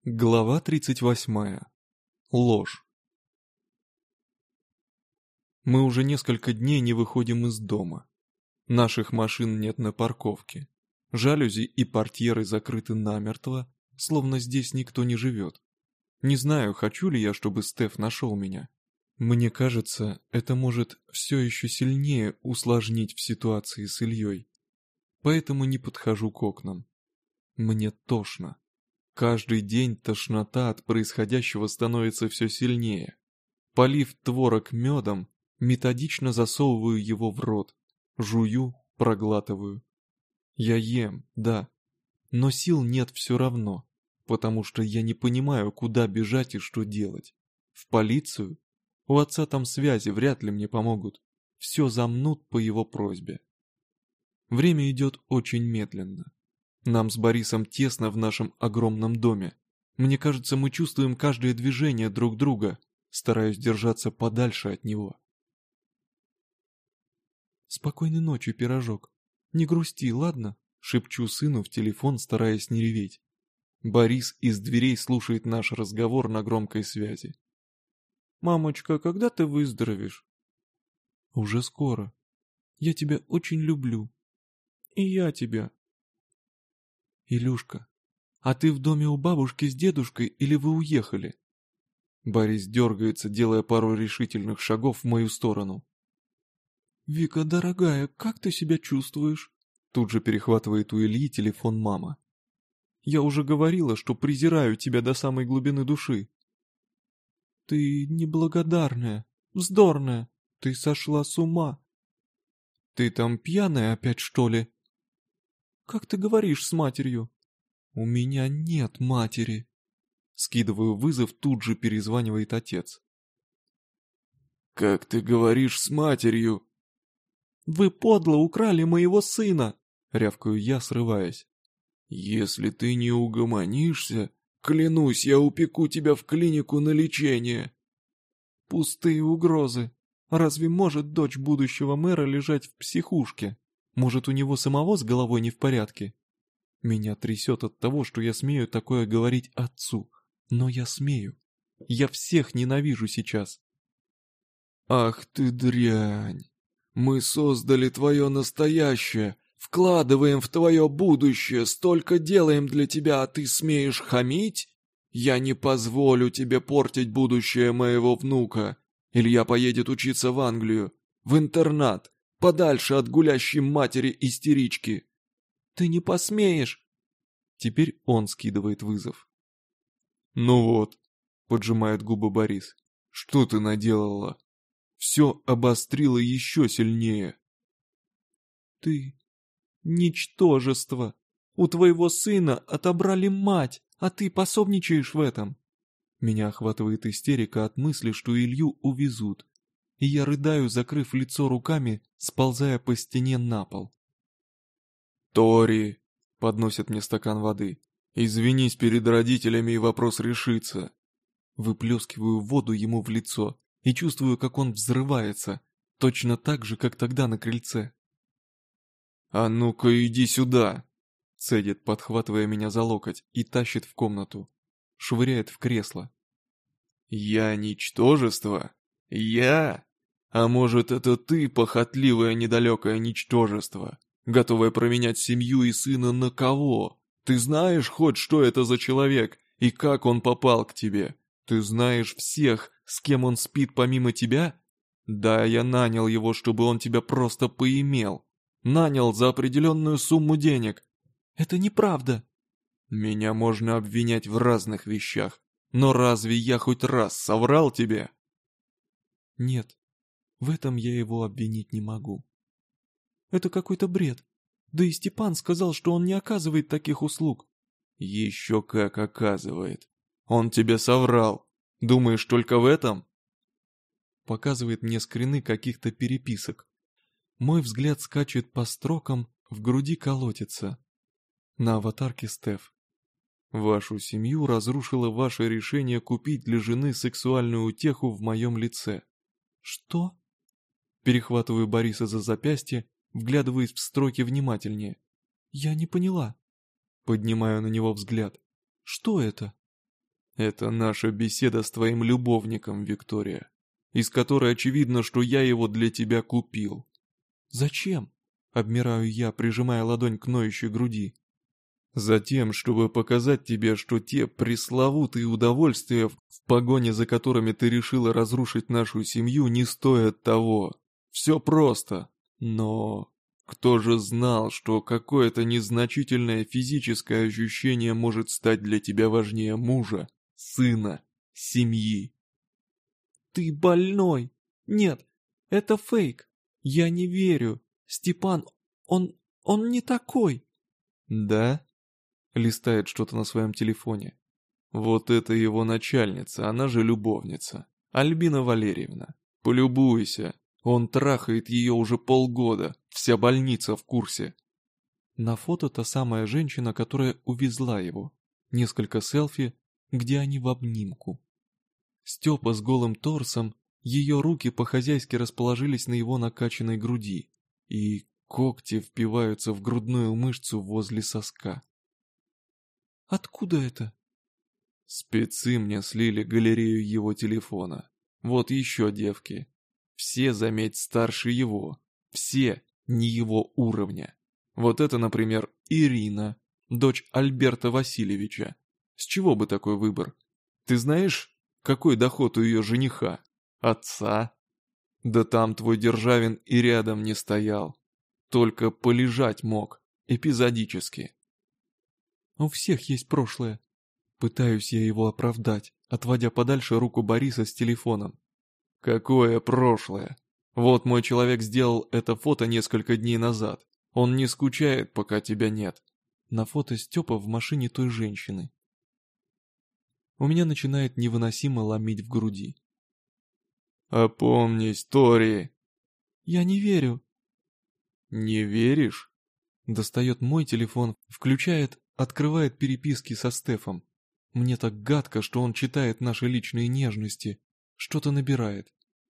Глава 38. Ложь. Мы уже несколько дней не выходим из дома. Наших машин нет на парковке. Жалюзи и портьеры закрыты намертво, словно здесь никто не живет. Не знаю, хочу ли я, чтобы Стеф нашел меня. Мне кажется, это может все еще сильнее усложнить в ситуации с Ильей. Поэтому не подхожу к окнам. Мне тошно. Каждый день тошнота от происходящего становится все сильнее. Полив творог медом, методично засовываю его в рот, жую, проглатываю. Я ем, да, но сил нет все равно, потому что я не понимаю, куда бежать и что делать. В полицию? У отца там связи, вряд ли мне помогут. Все замнут по его просьбе. Время идет очень медленно. Нам с Борисом тесно в нашем огромном доме. Мне кажется, мы чувствуем каждое движение друг друга, стараюсь держаться подальше от него. «Спокойной ночи, пирожок. Не грусти, ладно?» — шепчу сыну в телефон, стараясь не реветь. Борис из дверей слушает наш разговор на громкой связи. «Мамочка, когда ты выздоровеешь?» «Уже скоро. Я тебя очень люблю. И я тебя». «Илюшка, а ты в доме у бабушки с дедушкой или вы уехали?» Борис дергается, делая пару решительных шагов в мою сторону. «Вика, дорогая, как ты себя чувствуешь?» Тут же перехватывает у Ильи телефон мама. «Я уже говорила, что презираю тебя до самой глубины души». «Ты неблагодарная, вздорная, ты сошла с ума». «Ты там пьяная опять, что ли?» «Как ты говоришь с матерью?» «У меня нет матери». Скидываю вызов, тут же перезванивает отец. «Как ты говоришь с матерью?» «Вы подло украли моего сына!» — рявкаю я, срываясь. «Если ты не угомонишься, клянусь, я упеку тебя в клинику на лечение». Пустые угрозы. Разве может дочь будущего мэра лежать в психушке? Может, у него самого с головой не в порядке? Меня трясет от того, что я смею такое говорить отцу. Но я смею. Я всех ненавижу сейчас. «Ах ты дрянь! Мы создали твое настоящее, вкладываем в твое будущее, столько делаем для тебя, а ты смеешь хамить? Я не позволю тебе портить будущее моего внука. Илья поедет учиться в Англию, в интернат, подальше от гулящей матери-истерички». Ты не посмеешь. Теперь он скидывает вызов. «Ну вот», — поджимает губы Борис, — «что ты наделала? Все обострило еще сильнее». Ты ничтожество. У твоего сына отобрали мать, а ты пособничаешь в этом. Меня охватывает истерика от мысли, что Илью увезут. И я рыдаю, закрыв лицо руками, сползая по стене на пол. «Тори», — подносит мне стакан воды, — «извинись перед родителями, и вопрос решится». Выплескиваю воду ему в лицо и чувствую, как он взрывается, точно так же, как тогда на крыльце. «А ну-ка иди сюда!» — цедит, подхватывая меня за локоть, и тащит в комнату. Швыряет в кресло. «Я ничтожество? Я? А может, это ты, похотливое недалекое ничтожество, готовое променять семью и сына на кого? Ты знаешь хоть, что это за человек и как он попал к тебе? Ты знаешь всех, с кем он спит помимо тебя? Да, я нанял его, чтобы он тебя просто поимел. Нанял за определенную сумму денег. Это неправда. Меня можно обвинять в разных вещах, но разве я хоть раз соврал тебе? Нет, в этом я его обвинить не могу. Это какой-то бред. Да и Степан сказал, что он не оказывает таких услуг. Еще как оказывает. Он тебе соврал. Думаешь, только в этом? Показывает мне скрины каких-то переписок. Мой взгляд скачет по строкам, в груди колотится. На аватарке Стеф. Вашу семью разрушило ваше решение купить для жены сексуальную утеху в моем лице. Что? Перехватываю Бориса за запястье, вглядываясь в строки внимательнее. Я не поняла. Поднимаю на него взгляд. Что это? Это наша беседа с твоим любовником, Виктория, из которой очевидно, что я его для тебя купил. Зачем? Обмираю я, прижимая ладонь к ноющей груди. Затем, чтобы показать тебе, что те пресловутые удовольствия, в погоне за которыми ты решила разрушить нашу семью, не стоят того. Все просто. Но кто же знал, что какое-то незначительное физическое ощущение может стать для тебя важнее мужа, сына, семьи? Ты больной. Нет, это фейк. Я не верю. Степан, он не такой. Да? Листает что-то на своем телефоне. Вот это его начальница, она же любовница. Альбина Валерьевна. Полюбуйся. Он трахает ее уже полгода. Вся больница в курсе. На фото та самая женщина, которая увезла его. Несколько селфи, где они в обнимку. Степа с голым торсом, ее руки по-хозяйски расположились на его накачанной груди. И когти впиваются в грудную мышцу возле соска. Откуда это? Спецы мне слили галерею его телефона. Вот еще девки. Все, заметь, старше его. Все не его уровня. Вот это, например, Ирина, дочь Альберта Васильевича. С чего бы такой выбор? Ты знаешь, какой доход у ее жениха? Отца? Да там твой Державин и рядом не стоял. Только полежать мог, эпизодически. У всех есть прошлое. Пытаюсь я его оправдать, отводя подальше руку Бориса с телефоном. Какое прошлое? Вот мой человек сделал это фото несколько дней назад. Он не скучает, пока тебя нет. На фото Степа в машине той женщины. У меня начинает невыносимо ломить в груди. Опомнись, Тори. Я не верю. Не веришь? Достает мой телефон, включает, открывает переписки со Стефом. Мне так гадко, что он читает наши личные нежности. Что-то набирает.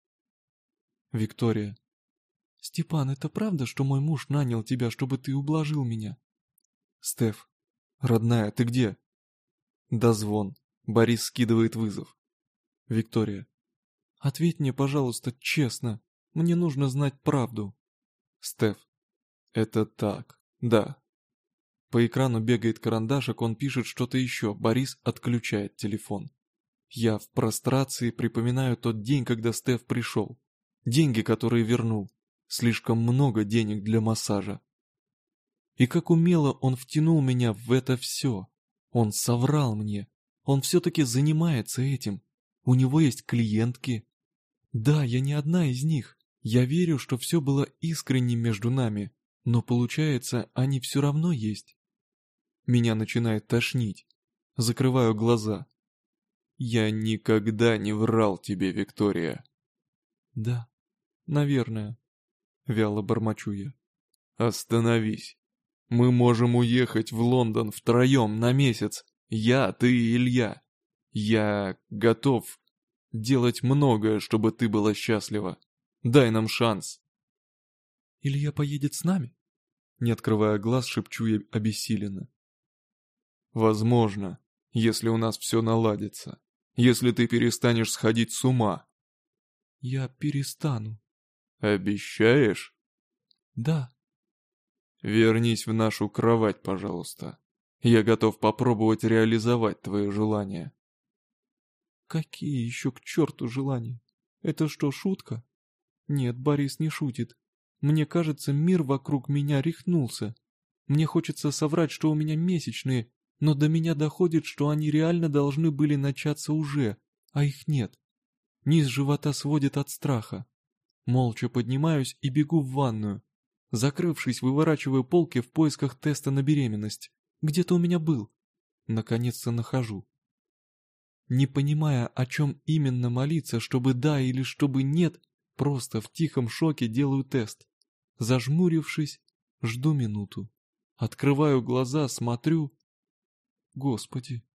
Виктория. Степан, это правда, что мой муж нанял тебя, чтобы ты ублажил меня? Стеф. Родная, ты где? Дозвон. Борис скидывает вызов. Виктория. Ответь мне, пожалуйста, честно. Мне нужно знать правду. Стеф. Это так. Да. По экрану бегает карандашик, он пишет что-то еще. Борис отключает телефон. Я в прострации припоминаю тот день, когда Стеф пришел. Деньги, которые вернул. Слишком много денег для массажа. И как умело он втянул меня в это все. Он соврал мне. Он все-таки занимается этим. У него есть клиентки. Да, я не одна из них. Я верю, что все было искренним между нами. Но получается, они все равно есть. Меня начинает тошнить. Закрываю глаза. Я никогда не врал тебе, Виктория. Да, наверное. Вяло бормочу я. Остановись. Мы можем уехать в Лондон втроем на месяц. Я, ты и Илья. Я готов делать многое, чтобы ты была счастлива. Дай нам шанс. Илья поедет с нами? Не открывая глаз, шепчу я обессиленно. Возможно, если у нас все наладится. Если ты перестанешь сходить с ума. Я перестану. Обещаешь? Да. Вернись в нашу кровать, пожалуйста. Я готов попробовать реализовать твои желания. Какие еще к черту желания? Это что, шутка? Нет, Борис не шутит. Мне кажется, мир вокруг меня рехнулся. Мне хочется соврать, что у меня месячные, но до меня доходит, что они реально должны были начаться уже, а их нет. Низ живота сводит от страха. Молча поднимаюсь и бегу в ванную. Закрывшись, выворачиваю полки в поисках теста на беременность. Где-то у меня был. Наконец-то нахожу. Не понимая, о чем именно молиться, чтобы да или чтобы нет, просто в тихом шоке делаю тест. Зажмурившись, жду минуту. Открываю глаза, смотрю. Господи,